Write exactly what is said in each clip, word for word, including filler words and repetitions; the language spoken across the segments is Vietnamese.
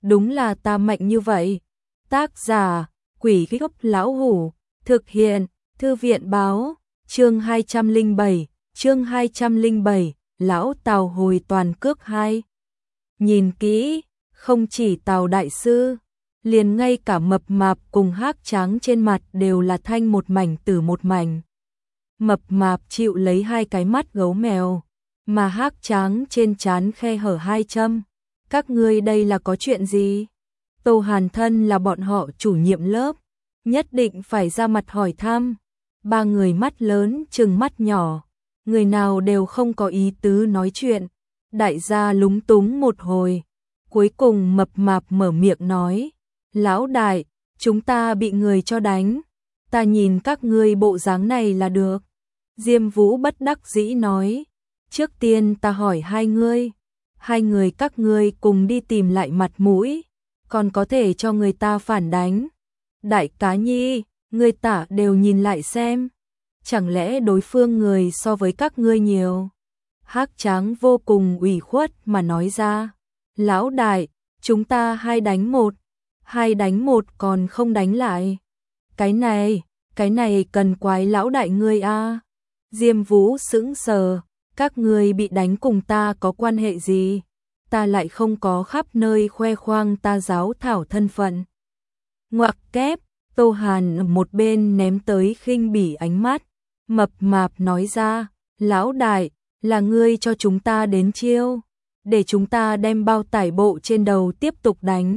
đúng là ta mạnh như vậy. Tác giả, Quỷ Gốc Lão Hủ, thực hiện, Thư viện báo, chương hai trăm lẻ bảy, chương hai trăm lẻ bảy, Lão Tào hồi toàn cước hai. Nhìn kỹ, không chỉ Tào đại sư, liền ngay cả mập mạp cùng Hắc Tráng trên mặt đều là thanh một mảnh tử một mảnh. Mập mạp chịu lấy hai cái mắt gấu mèo, mà Hắc Tráng trên trán khe hở hai châm. Các ngươi đây là có chuyện gì? Tô Hàn thân là bọn họ chủ nhiệm lớp, nhất định phải ra mặt hỏi thăm. Ba người mắt lớn trừng mắt nhỏ, người nào đều không có ý tứ nói chuyện. Đại gia lúng túng một hồi, cuối cùng mập mạp mở miệng nói: Lão đại, chúng ta bị người cho đánh, ta nhìn các ngươi bộ dáng này là được. Diêm Vũ bất đắc dĩ nói: Trước tiên ta hỏi hai ngươi, hai người các ngươi cùng đi tìm lại mặt mũi, còn có thể cho người ta phản đánh. Đại cá nhi, người tả đều nhìn lại xem, chẳng lẽ đối phương người so với các ngươi nhiều? Hắc Tráng vô cùng ủy khuất mà nói ra: Lão đại, chúng ta hai đánh một, hai đánh một còn không đánh lại. Cái này, cái này cần quái lão đại ngươi a. Diêm Vũ sững sờ: Các ngươi bị đánh cùng ta có quan hệ gì? Ta lại không có khắp nơi khoe khoang ta giáo thảo thân phận. Ngoặc kép, Tô Hàn ở một bên ném tới khinh bỉ ánh mắt. Mập mạp nói ra: Lão đại, là ngươi cho chúng ta đến chiêu, để chúng ta đem bao tải bộ trên đầu tiếp tục đánh.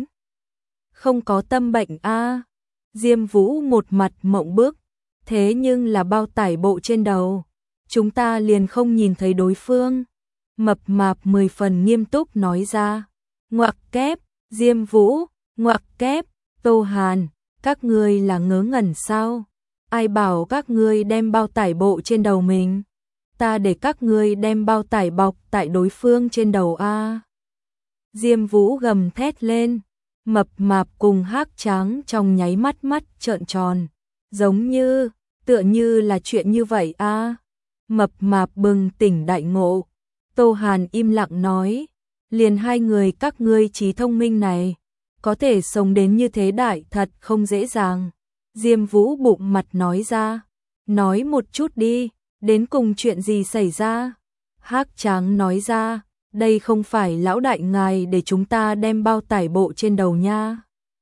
Không có tâm bệnh a. Diêm Vũ một mặt mộng bức: Thế nhưng là bao tải bộ trên đầu, chúng ta liền không nhìn thấy đối phương. Mập mạp mười phần nghiêm túc nói ra. Ngoặc kép, Diêm Vũ, ngoặc kép, Tô Hàn, các ngươi là ngớ ngẩn sao? Ai bảo các ngươi đem bao tải bộ trên đầu mình? Ta để các ngươi đem bao tải bọc tại đối phương trên đầu a. Diêm Vũ gầm thét lên. Mập mạp cùng Hắc Tráng trong nháy mắt mắt trợn tròn, giống như, tựa như là chuyện như vậy a. Mập mạp bừng tỉnh đại ngộ. Tô Hàn im lặng nói: Liền hai người các ngươi trí thông minh này, có thể sống đến như thế đại thật không dễ dàng. Diêm Vũ bụng mặt nói ra: Nói một chút đi, đến cùng chuyện gì xảy ra? Hắc Tráng nói ra: Đây không phải lão đại ngài để chúng ta đem bao tải bộ trên đầu nha.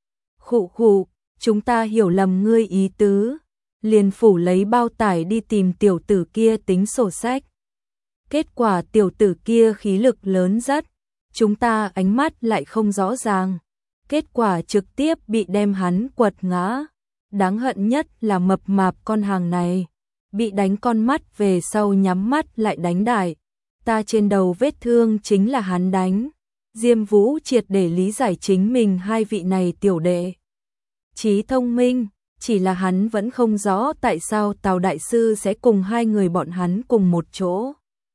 Khụ khụ, chúng ta hiểu lầm ngươi ý tứ, liền phủ lấy bao tải đi tìm tiểu tử kia tính sổ sách. Kết quả tiểu tử kia khí lực lớn rất, chúng ta ánh mắt lại không rõ ràng, kết quả trực tiếp bị đem hắn quật ngã. Đáng hận nhất là mập mạp con hàng này, bị đánh con mắt về sau nhắm mắt lại đánh đại. Ta trên đầu vết thương chính là hắn đánh. Diêm Vũ triệt để lý giải chính mình hai vị này tiểu đệ trí thông minh, chỉ là hắn vẫn không rõ tại sao Tào đại sư sẽ cùng hai người bọn hắn cùng một chỗ.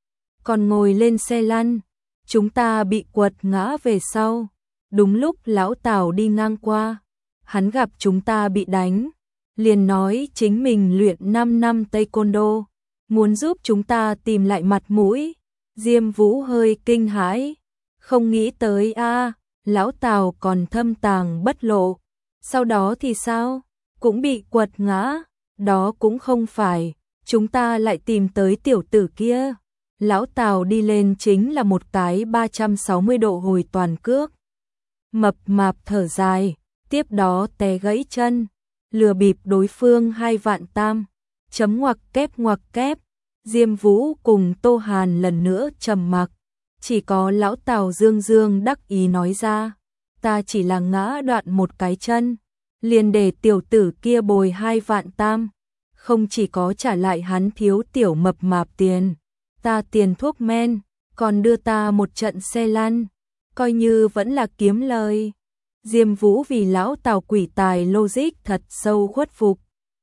Còn ngồi lên xe lăn, chúng ta bị quật ngã về sau. Đúng lúc lão Tào đi ngang qua, hắn gặp chúng ta bị đánh, liền nói chính mình luyện năm năm taekwondo, muốn giúp chúng ta tìm lại mặt mũi. Diêm Vũ hơi kinh hãi, không nghĩ tới a, lão Tào còn thâm tàng bất lộ. Sau đó thì sao? Cũng bị quật ngã. Đó cũng không phải, chúng ta lại tìm tới tiểu tử kia. Lão Tào đi lên chính là một cái ba trăm sáu mươi độ hồi toàn cước. Mập mạp thở dài, tiếp đó té gãy chân, lừa bịp đối phương hai vạn tam. Chấm ngoặc kép ngoặc kép. Diêm Vũ cùng Tô Hàn lần nữa trầm mặc, chỉ có lão Tào dương dương đắc ý nói ra: Ta chỉ là ngã đoạn một cái chân, liền để tiểu tử kia bồi hai vạn tam, không chỉ có trả lại hắn thiếu tiểu mập mạp tiền, ta tiền thuốc men, còn đưa ta một trận xe lăn, coi như vẫn là kiếm lời. Diêm Vũ vì lão Tào quỷ tài logic thật sâu khuất phục.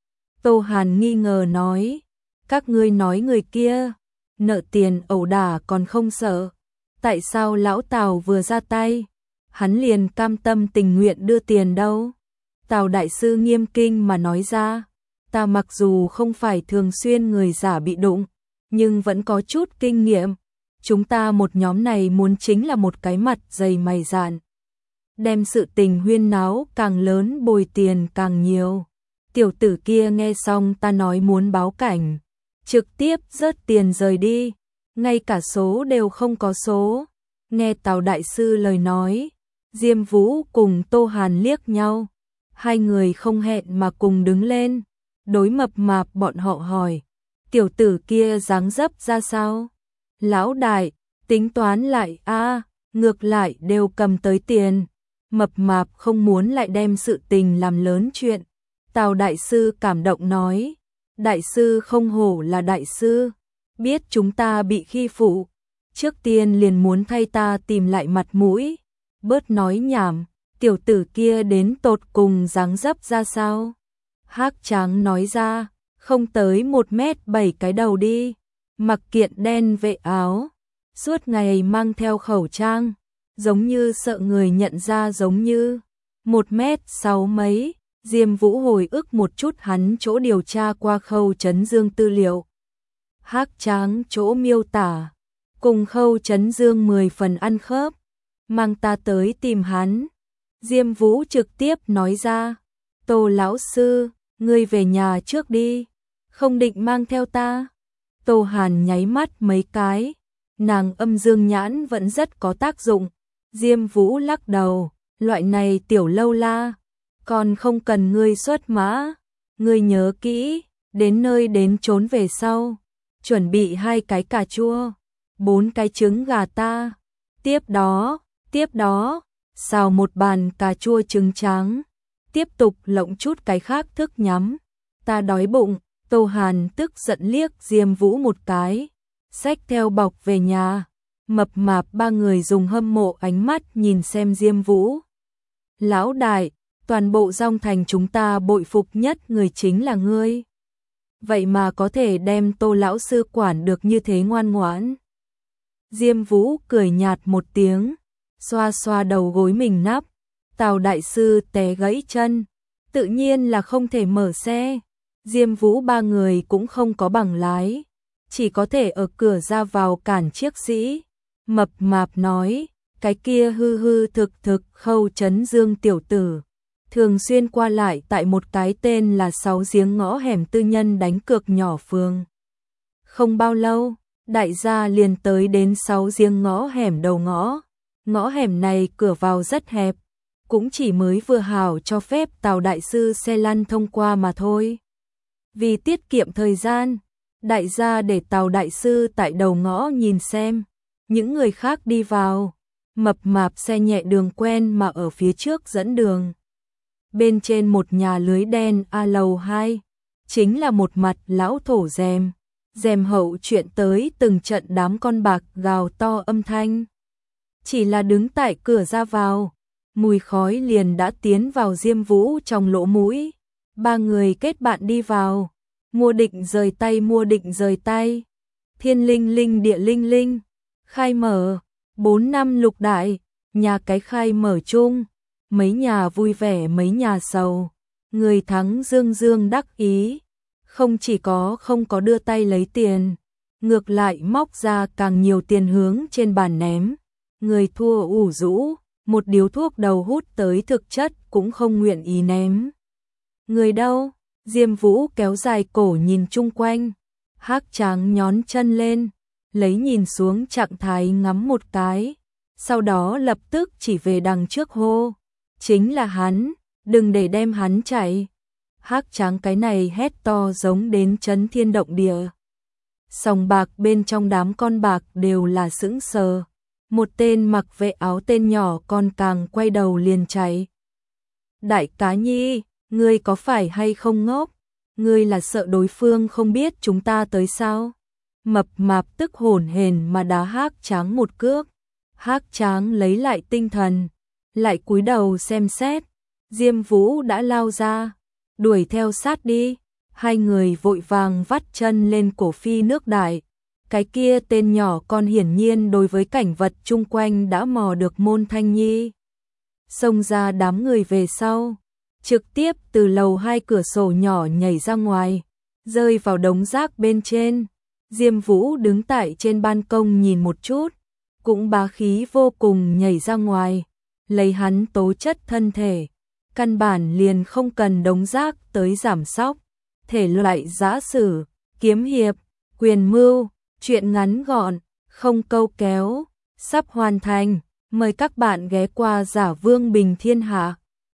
Tô Hàn nghi ngờ nói: Các ngươi nói người kia nợ tiền ẩu đả còn không sợ, tại sao lão Tào vừa ra tay, hắn liền cam tâm tình nguyện đưa tiền đâu? Tào đại sư nghiêm kinh mà nói ra: Ta mặc dù không phải thường xuyên người giả bị đụng, nhưng vẫn có chút kinh nghiệm. Chúng ta một nhóm này muốn chính là một cái mặt dày mày dạn, đem sự tình huyên náo càng lớn bồi tiền càng nhiều. Tiểu tử kia nghe xong ta nói muốn báo cảnh, trực tiếp rớt tiền rời đi, ngay cả số đều không có số. Nghe Tào đại sư lời nói, Diêm Vũ cùng Tô Hàn liếc nhau, hai người không hẹn mà cùng đứng lên, đối Mập Mạp bọn họ hỏi, tiểu tử kia dáng dấp ra sao? Lão đại, tính toán lại a, ngược lại đều cầm tới tiền. Mập Mạp không muốn lại đem sự tình làm lớn chuyện. Tào đại sư cảm động nói, đại sư không hổ là đại sư, biết chúng ta bị khi phụ, trước tiên liền muốn thay ta tìm lại mặt mũi, bớt nói nhảm, tiểu tử kia đến tột cùng dáng dấp ra sao? Hắc Tráng nói ra, không tới một mét bảy cái đầu đi, mặc kiện đen vệ áo, suốt ngày mang theo khẩu trang, giống như sợ người nhận ra giống như một mét sáu mấy. Diêm Vũ hồi ức một chút hắn chỗ điều tra qua Khâu Chấn Dương tư liệu. Hắc Tráng chỗ miêu tả, cùng Khâu Chấn Dương mười phần ăn khớp, mang ta tới tìm hắn. Diêm Vũ trực tiếp nói ra, Tô lão sư, ngươi về nhà trước đi, không định mang theo ta. Tô Hàn nháy mắt mấy cái, nàng âm dương nhãn vẫn rất có tác dụng. Diêm Vũ lắc đầu, loại này tiểu lâu la, còn không cần ngươi xuất mã, ngươi nhớ kỹ, đến nơi đến chốn về sau, chuẩn bị hai cái cà chua, bốn cái trứng gà ta, tiếp đó, tiếp đó, xào một bàn cà chua trứng trắng, tiếp tục lộng chút cái khác thức nhắm, ta đói bụng. Tô Hàn tức giận liếc Diêm Vũ một cái, xách theo bọc về nhà. Mập Mạp ba người dùng hâm mộ ánh mắt nhìn xem Diêm Vũ. Lão đại, toàn bộ Dong Thành chúng ta bội phục nhất người chính là ngươi. Vậy mà có thể đem Tô lão sư quản được như thế ngoan ngoãn. Diêm Vũ cười nhạt một tiếng, xoa xoa đầu gối mình nắp. Tào đại sư té gãy chân, tự nhiên là không thể mở xe. Diêm Vũ ba người cũng không có bằng lái, chỉ có thể ở cửa ra vào cản chiếc sĩ. Mập Mạp nói, cái kia hư hư thực thực Khâu Chấn Dương tiểu tử, thường xuyên qua lại tại một cái tên là Sáu Giếng ngõ hẻm tư nhân đánh cược nhỏ phường. Không bao lâu, đại gia liền tới đến Sáu Giếng ngõ hẻm đầu ngõ. Ngõ hẻm này cửa vào rất hẹp, cũng chỉ mới vừa hảo cho phép Tào đại sư xe lăn thông qua mà thôi. Vì tiết kiệm thời gian, đại gia để Tào đại sư tại đầu ngõ nhìn xem, những người khác đi vào. Mập Mạp xe nhẹ đường quen mà ở phía trước dẫn đường. Bên trên một nhà lưới đen A lầu hai, chính là một mặt lão thổ rèm, rèm hậu chuyện tới từng trận đám con bạc gào to âm thanh. Chỉ là đứng tại cửa ra vào, mùi khói liền đã tiến vào Diêm Vũ trong lỗ mũi. Ba người kết bạn đi vào, mua định rời tay mua định rời tay. Thiên linh linh địa linh linh, khai mở, bốn năm lục đại, nhà cái khai mở chung, mấy nhà vui vẻ mấy nhà sầu, người thắng dương dương đắc ý, không chỉ có không có đưa tay lấy tiền, ngược lại móc ra càng nhiều tiền hướng trên bàn ném, người thua ủ rũ, một điếu thuốc đầu hút tới thực chất cũng không nguyện ý ném. Người đâu? Diêm Vũ kéo dài cổ nhìn chung quanh, Hắc Tráng nhón chân lên, lấy nhìn xuống trạng thái ngắm một cái, sau đó lập tức chỉ về đằng trước hô, chính là hắn, đừng để đem hắn chạy. Hắc Tráng cái này hét to giống đến chấn thiên động địa. Sòng bạc bên trong đám con bạc đều là sững sờ, một tên mặc vệ áo tên nhỏ con càng quay đầu liền chạy. Đại cá nhi, ngươi có phải hay không ngốc? Ngươi là sợ đối phương không biết chúng ta tới sao? Mập Mạp tức hổn hển mà đá Hắc Tráng một cước. Hắc Tráng lấy lại tinh thần, lại cúi đầu xem xét. Diêm Vũ đã lao ra, đuổi theo sát đi. Hai người vội vàng vắt chân lên cổ phi nước đại. Cái kia tên nhỏ con hiển nhiên đối với cảnh vật chung quanh đã mò được môn thanh nhi. Xông ra đám người về sau, trực tiếp từ lầu hai cửa sổ nhỏ nhảy ra ngoài, rơi vào đống rác bên trên. Diêm Vũ đứng tại trên ban công nhìn một chút, cũng bá khí vô cùng nhảy ra ngoài, lấy hắn tố chất thân thể, căn bản liền không cần đống rác tới giảm sóc, thể loại giã sử, kiếm hiệp, quyền mưu, truyện ngắn gọn, không câu kéo, sắp hoàn thành, mời các bạn ghé qua Giả Vương Bình Thiên Hạ.